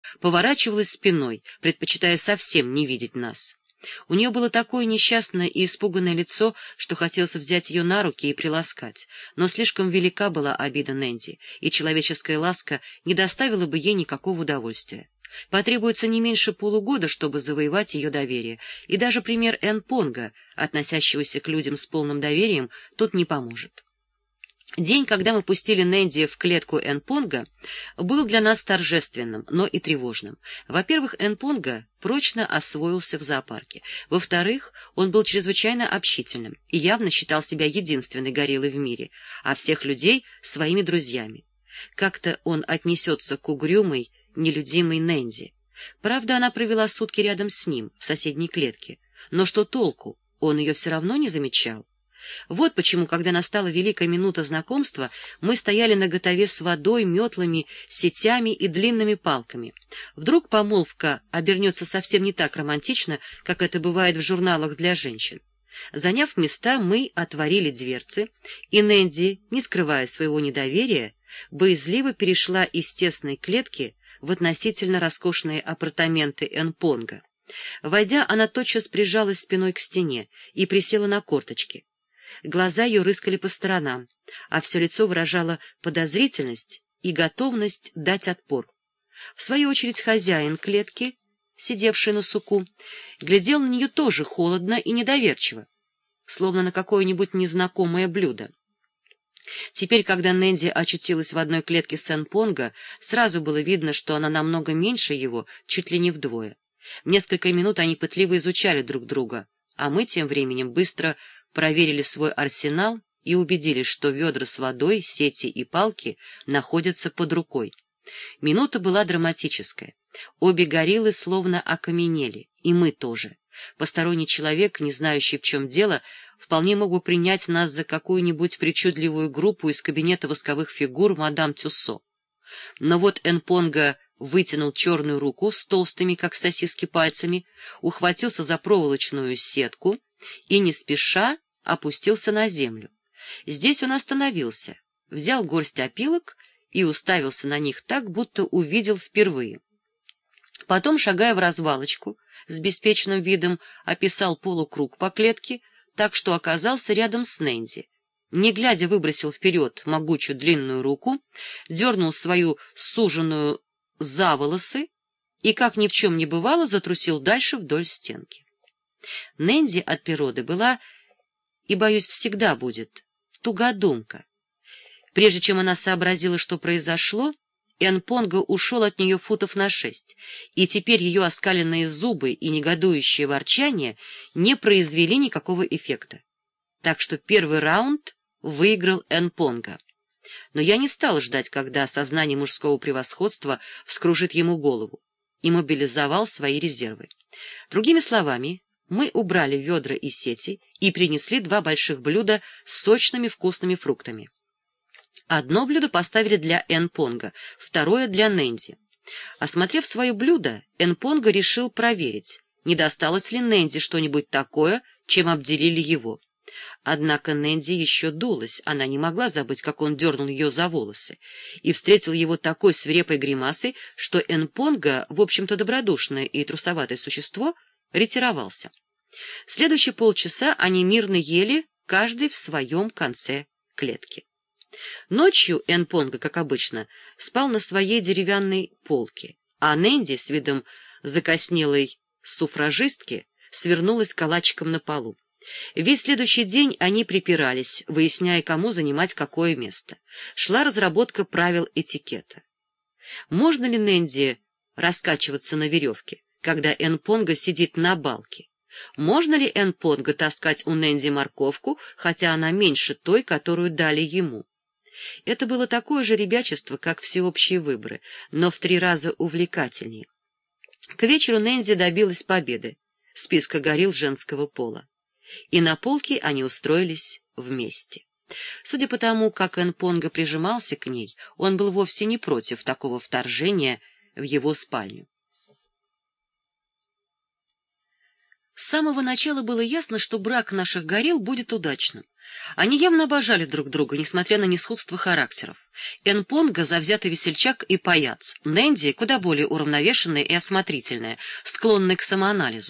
поворачивалась спиной, предпочитая совсем не видеть нас. У нее было такое несчастное и испуганное лицо, что хотелось взять ее на руки и приласкать, но слишком велика была обида Нэнди, и человеческая ласка не доставила бы ей никакого удовольствия. Потребуется не меньше полугода, чтобы завоевать ее доверие, и даже пример Энпонга, относящегося к людям с полным доверием, тут не поможет. День, когда мы пустили Нэнди в клетку Энпонга, был для нас торжественным, но и тревожным. Во-первых, Энпонга прочно освоился в зоопарке. Во-вторых, он был чрезвычайно общительным и явно считал себя единственной гориллой в мире, а всех людей — своими друзьями. Как-то он отнесется к угрюмой, нелюдимой Нэнди. Правда, она провела сутки рядом с ним, в соседней клетке. Но что толку? Он ее все равно не замечал. Вот почему, когда настала великая минута знакомства, мы стояли наготове с водой, метлами, сетями и длинными палками. Вдруг помолвка обернется совсем не так романтично, как это бывает в журналах для женщин. Заняв места, мы отворили дверцы, и Нэнди, не скрывая своего недоверия, боязливо перешла из тесной клетки в относительно роскошные апартаменты Энпонга. Войдя, она тотчас прижалась спиной к стене и присела на корточки. Глаза ее рыскали по сторонам, а все лицо выражало подозрительность и готовность дать отпор. В свою очередь хозяин клетки, сидевший на суку, глядел на нее тоже холодно и недоверчиво, словно на какое-нибудь незнакомое блюдо. Теперь, когда Нэнди очутилась в одной клетке с Энпонга, сразу было видно, что она намного меньше его, чуть ли не вдвое. Несколько минут они пытливо изучали друг друга, а мы тем временем быстро проверили свой арсенал и убедились, что ведра с водой, сети и палки находятся под рукой. Минута была драматическая. Обе гориллы словно окаменели, и мы тоже. Посторонний человек, не знающий, в чем дело, вполне мог бы принять нас за какую-нибудь причудливую группу из кабинета восковых фигур мадам Тюссо. Но вот Энпонга вытянул черную руку с толстыми, как сосиски, пальцами, ухватился за проволочную сетку и не спеша опустился на землю. Здесь он остановился, взял горсть опилок и уставился на них так, будто увидел впервые. Потом, шагая в развалочку, с беспечным видом описал полукруг по клетке, так что оказался рядом с Нэнди. Не глядя, выбросил вперед могучую длинную руку, дернул свою суженую за волосы и, как ни в чем не бывало, затрусил дальше вдоль стенки. Нэнди от природы была, и, боюсь, всегда будет, тугодумка. Прежде чем она сообразила, что произошло, Энпонга ушел от нее футов на 6, и теперь ее оскаленные зубы и негодующее ворчание не произвели никакого эффекта. Так что первый раунд выиграл Энпонга. Но я не стал ждать, когда сознание мужского превосходства вскружит ему голову, и мобилизовал свои резервы. Другими словами, мы убрали ведра и сети и принесли 2 больших блюда с сочными вкусными фруктами. Одно блюдо поставили для Энпонга, второе для Нэнди. Осмотрев свое блюдо, Энпонга решил проверить, не досталось ли Нэнди что-нибудь такое, чем обделили его. Однако Нэнди еще дулась, она не могла забыть, как он дернул ее за волосы, и встретил его такой свирепой гримасой, что Энпонга, в общем-то добродушное и трусоватое существо, ретировался. Следующие полчаса они мирно ели, каждый в своем конце клетки. Ночью Энпонга, как обычно, спал на своей деревянной полке, а Нэнди с видом закоснелой суфражистки свернулась калачиком на полу. Весь следующий день они припирались, выясняя, кому занимать какое место. Шла разработка правил этикета. Можно ли Нэнди раскачиваться на веревке, когда Энпонга сидит на балке? Можно ли Энпонга таскать у Нэнди морковку, хотя она меньше той, которую дали ему? Это было такое же ребячество, как всеобщие выборы, но в 3 раза увлекательнее. К вечеру Нэнди добилась победы, списка горилл женского пола, и на полке они устроились вместе. Судя по тому, как Энпонга прижимался к ней, он был вовсе не против такого вторжения в его спальню. С самого начала было ясно, что брак наших горилл будет удачным. Они явно обожали друг друга, несмотря на несходство характеров. Энпонга — завзятый весельчак и паяц, Нэнди — куда более уравновешенная и осмотрительная, склонная к самоанализу.